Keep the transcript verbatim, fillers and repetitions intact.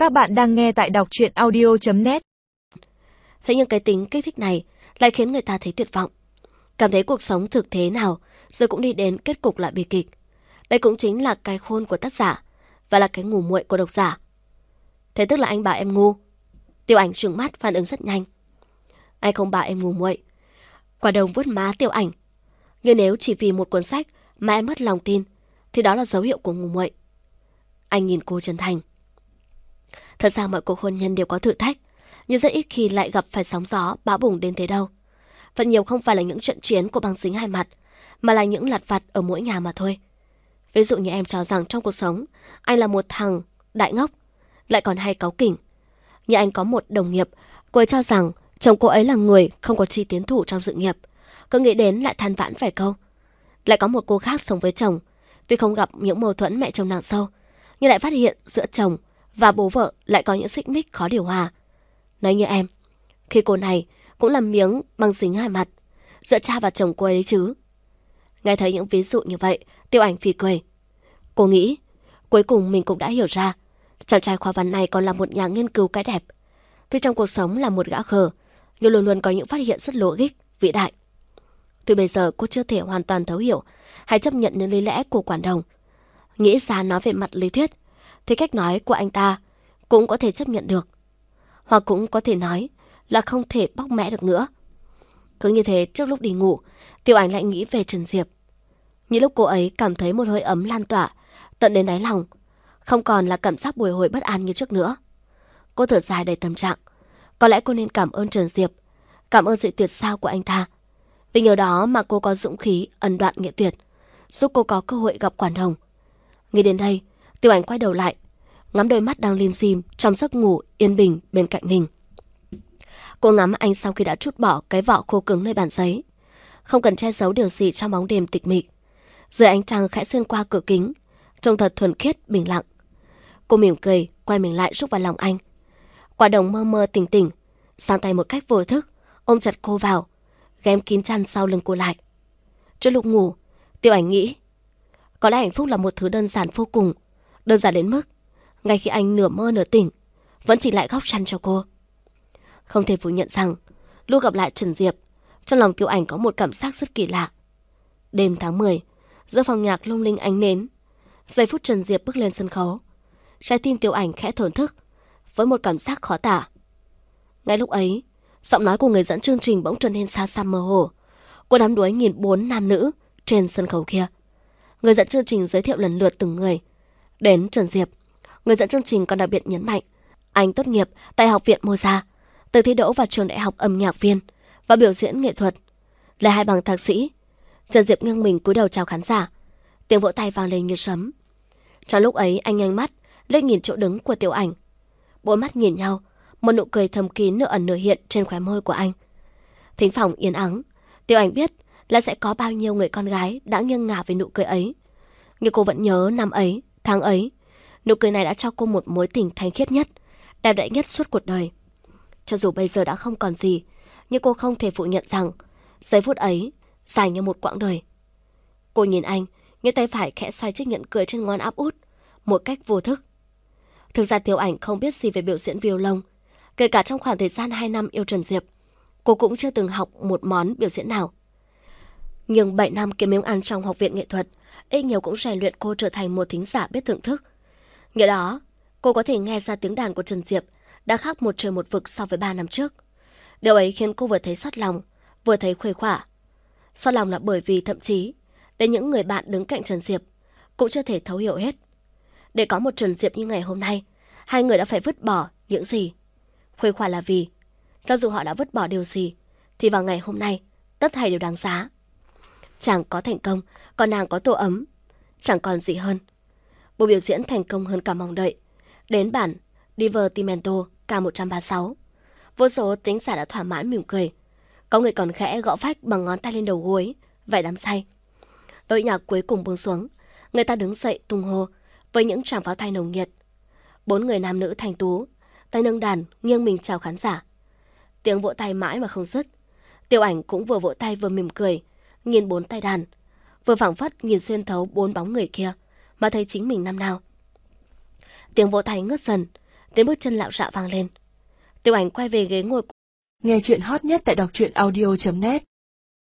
Các bạn đang nghe tại đọc truyện audio chấm net. Thế nhưng cái tính kích thích này lại khiến người ta thấy tuyệt vọng, cảm thấy cuộc sống thực thế nào rồi cũng đi đến kết cục lại bi kịch. Đây cũng chính là cái khôn của tác giả và là cái ngu muội của độc giả. Thế tức là anh bảo em ngu? Tiểu Ảnh trừng mắt phản ứng rất nhanh. Anh không bảo em ngu muội. Quả Đồng vuốt má Tiểu Ảnh. Nhưng nếu chỉ vì một cuốn sách mà em mất lòng tin thì đó là dấu hiệu của ngu muội. Anh nhìn cô chân thành. Thật ra mọi cuộc hôn nhân đều có thử thách, nhưng rất ít khi lại gặp phải sóng gió bão bùng đến thế đâu. Phần nhiều không phải là những trận chiến của băng dính hai mặt, mà là những lặt vặt ở mỗi nhà mà thôi. Ví dụ như em cho rằng trong cuộc sống anh là một thằng đại ngốc, lại còn hay cáu kỉnh. Như anh có một đồng nghiệp, cô ấy cho rằng chồng cô ấy là người không có chi tiến thủ trong sự nghiệp, cứ nghĩ đến lại than vãn vài câu. Lại có một cô khác sống với chồng, tuy không gặp những mâu thuẫn mẹ chồng nặng sâu, nhưng lại phát hiện giữa chồng và bố vợ lại có những xích mích khó điều hòa. Nói như em, khi cô này cũng là miếng băng dính hai mặt, giữa cha và chồng cô ấy chứ. Nghe thấy những ví dụ như vậy, Tiểu Ảnh phì cười. Cô nghĩ, cuối cùng mình cũng đã hiểu ra, chàng trai khoa văn này còn là một nhà nghiên cứu cái đẹp. Tuy trong cuộc sống là một gã khờ, nhưng luôn luôn có những phát hiện rất logic, vĩ đại. Tuy bây giờ cô chưa thể hoàn toàn thấu hiểu hay chấp nhận những lý lẽ của Quản Đồng, nghĩ ra nói về mặt lý thuyết, thì cách nói của anh ta cũng có thể chấp nhận được. Hoặc cũng có thể nói là không thể bóc mẽ được nữa. Cứ như thế, trước lúc đi ngủ, Tiểu Ảnh lại nghĩ về Trần Diệp. Những lúc cô ấy cảm thấy một hơi ấm lan tỏa tận đến đáy lòng, không còn là cảm giác bồi hồi bất an như trước nữa. Cô thở dài đầy tâm trạng. Có lẽ cô nên cảm ơn Trần Diệp, cảm ơn sự tuyệt sao của anh ta. Vì nhờ đó mà cô có dũng khí ẩn đoạn nghĩa tuyệt, giúp cô có cơ hội gặp Quản Hồng. Nghĩ đến đây, Tiểu Ảnh quay đầu lại, ngắm đôi mắt đang lim dim trong giấc ngủ yên bình bên cạnh mình. Cô ngắm anh sau khi đã trút bỏ cái vỏ khô cứng nơi bàn giấy, không cần che giấu điều gì trong bóng đêm tịch mịch. Dưới ánh trăng khẽ xuyên qua cửa kính, trông thật thuần khiết bình lặng. Cô mỉm cười, quay mình lại rúc vào lòng anh. Quả Đồng mơ mơ tỉnh tỉnh, sang tay một cách vô thức, ôm chặt cô vào, ghém kín chăn sau lưng cô lại. Trước lúc ngủ, Tiểu Ảnh nghĩ, có lẽ hạnh phúc là một thứ đơn giản vô cùng, đơn giản đến mức ngay khi anh nửa mơ nửa tỉnh vẫn chỉ lại góc chăn cho cô. Không thể phủ nhận rằng lúc gặp lại Trần Diệp, trong lòng Tiểu Ảnh có một cảm giác rất kỳ lạ. Đêm tháng mười, giữa phòng nhạc lung linh ánh nến, giây phút Trần Diệp bước lên sân khấu, trái tim Tiểu Ảnh khẽ thổn thức với một cảm giác khó tả. Ngay lúc ấy, giọng nói của người dẫn chương trình bỗng trở nên xa xăm mơ hồ. Cô đắm đuối nhìn bốn nam nữ trên sân khấu kia. Người dẫn chương trình giới thiệu lần lượt từng người. Đến Trần Diệp, người dẫn chương trình còn đặc biệt nhấn mạnh anh tốt nghiệp tại Học viện Mozart, từ thi đỗ vào trường đại học âm nhạc viên và biểu diễn nghệ thuật, là hai bằng thạc sĩ. Trần Diệp nghiêng mình cúi đầu chào khán giả. Tiếng vỗ tay vang lên như sấm. Trong lúc ấy, anh nhanh mắt liếc nhìn chỗ đứng của Tiểu Ảnh. Bốn mắt nhìn nhau, một nụ cười thầm kín nửa ẩn nửa hiện trên khóe môi của anh. Thính phòng yên ắng, Tiểu Ảnh biết là sẽ có bao nhiêu người con gái đã nghiêng ngả về nụ cười ấy. Nhưng cô vẫn nhớ năm ấy, tháng ấy, nụ cười này đã cho cô một mối tình thanh khiết nhất, đẹp đẽ nhất suốt cuộc đời. Cho dù bây giờ đã không còn gì, nhưng cô không thể phủ nhận rằng giây phút ấy dài như một quãng đời. Cô nhìn anh, những tay phải khẽ xoay chiếc nhẫn cưới trên ngón áp út một cách vô thức. Thực ra Tiểu Ảnh không biết gì về biểu diễn violon. Kể cả trong khoảng thời gian hai năm yêu Trần Diệp, cô cũng chưa từng học một món biểu diễn nào. Nhưng bảy năm kiếm miếng ăn trong học viện nghệ thuật, ít nhiều cũng rèn luyện cô trở thành một thính giả biết thưởng thức. Nghĩa đó, cô có thể nghe ra tiếng đàn của Trần Diệp đã khác một trời một vực so với ba năm trước. Điều ấy khiến cô vừa thấy xót lòng, vừa thấy khuây khỏa. Xót lòng là bởi vì thậm chí đến những người bạn đứng cạnh Trần Diệp cũng chưa thể thấu hiểu hết. Để có một Trần Diệp như ngày hôm nay, hai người đã phải vứt bỏ những gì. Khuây khỏa là vì cho dù họ đã vứt bỏ điều gì thì vào ngày hôm nay tất thảy đều đáng giá. Chàng có thành công, còn nàng có tổ ấm, chẳng còn gì hơn. Buổi biểu diễn thành công hơn cả mong đợi. Đến bản Divertimento K một ba sáu, vô số thính giả đã thỏa mãn mỉm cười. Có người còn khẽ gõ phách bằng ngón tay lên đầu gối, vẻ đắm say. Đội nhạc cuối cùng buông xuống, người ta đứng dậy tung hô với những tràng pháo tay nồng nhiệt. Bốn người nam nữ thanh tú, tay nâng đàn nghiêng mình chào khán giả. Tiếng vỗ tay mãi mà không dứt. Tiểu Ảnh cũng vừa vỗ tay vừa mỉm cười, nhìn bốn tay đàn, vừa phảng phất nhìn xuyên thấu bốn bóng người kia mà thấy chính mình năm nào. Tiếng vỗ tay ngớt dần, tiếng bước chân lạo xạo vang lên. Tiêu Ảnh quay về ghế ngồi. Nghe chuyện hot nhất tại đọc truyện audio chấm net